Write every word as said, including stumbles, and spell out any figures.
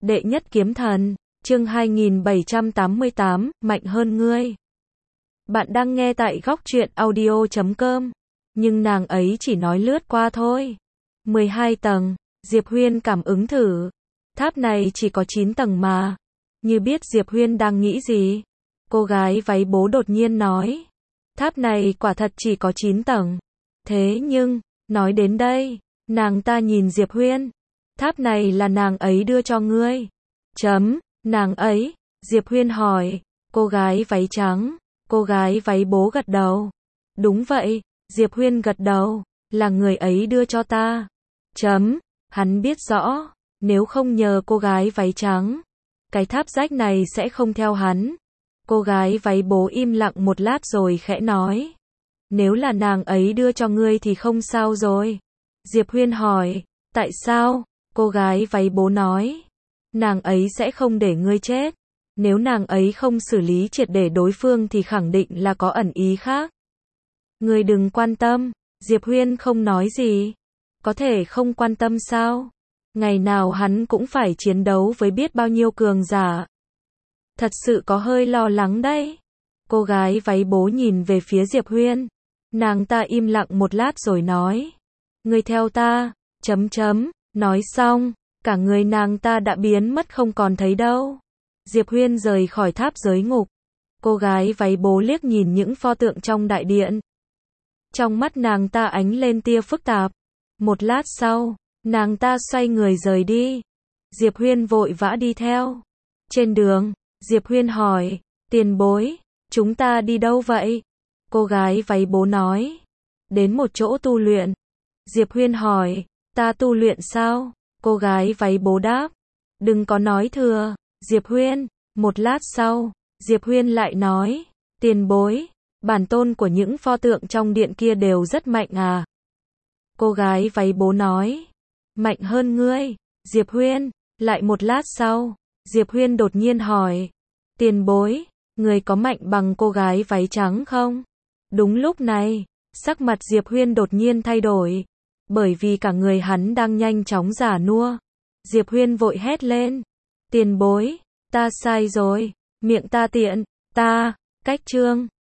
Đệ nhất kiếm thần, chương hai nghìn bảy trăm tám mươi tám, mạnh hơn ngươi. Bạn đang nghe tại góc truyện audio chấm com, nhưng nàng ấy chỉ nói lướt qua thôi. mười hai tầng, Diệp Huyên cảm ứng thử. Tháp này chỉ có chín tầng mà. Như biết Diệp Huyên đang nghĩ gì. Cô gái váy bố đột nhiên nói. Tháp này quả thật chỉ có chín tầng. Thế nhưng, nói đến đây, nàng ta nhìn Diệp Huyên. Tháp này là nàng ấy đưa cho ngươi. Chấm, nàng ấy, Diệp Huyên hỏi. Cô gái váy trắng, cô gái váy bố gật đầu. Đúng vậy, Diệp Huyên gật đầu, là người ấy đưa cho ta. Chấm, hắn biết rõ, nếu không nhờ cô gái váy trắng, cái tháp rách này sẽ không theo hắn. Cô gái váy bố im lặng một lát rồi khẽ nói. Nếu là nàng ấy đưa cho ngươi thì không sao rồi. Diệp Huyên hỏi, tại sao? Cô gái váy bố nói, nàng ấy sẽ không để ngươi chết. Nếu nàng ấy không xử lý triệt để đối phương thì khẳng định là có ẩn ý khác. Ngươi đừng quan tâm, Diệp Huyên không nói gì. Có thể không quan tâm sao? Ngày nào hắn cũng phải chiến đấu với biết bao nhiêu cường giả. Thật sự có hơi lo lắng đấy. Cô gái váy bố nhìn về phía Diệp Huyên. Nàng ta im lặng một lát rồi nói. Ngươi theo ta, chấm chấm, nói xong, cả người nàng ta đã biến mất không còn thấy đâu. Diệp Huyên rời khỏi tháp giới ngục. Cô gái váy bố liếc nhìn những pho tượng trong đại điện. Trong mắt nàng ta ánh lên tia phức tạp. Một lát sau, nàng ta xoay người rời đi. Diệp Huyên vội vã đi theo. Trên đường, Diệp Huyên hỏi, tiền bối, chúng ta đi đâu vậy? Cô gái váy bố nói, đến một chỗ tu luyện. Diệp Huyên hỏi, ta tu luyện sao? Cô gái váy bố đáp, đừng có nói thừa, Diệp Huyên. Một lát sau, Diệp Huyên lại nói, tiền bối, bản tôn của những pho tượng trong điện kia đều rất mạnh à? Cô gái váy bố nói, mạnh hơn ngươi, Diệp Huyên. Lại một lát sau, Diệp Huyên đột nhiên hỏi, tiền bối, người có mạnh bằng cô gái váy trắng không? Đúng lúc này, sắc mặt Diệp Huyên đột nhiên thay đổi, bởi vì cả người hắn đang nhanh chóng già nua. Diệp Huyên vội hét lên, tiền bối, ta sai rồi, miệng ta tiện, ta, cách chương.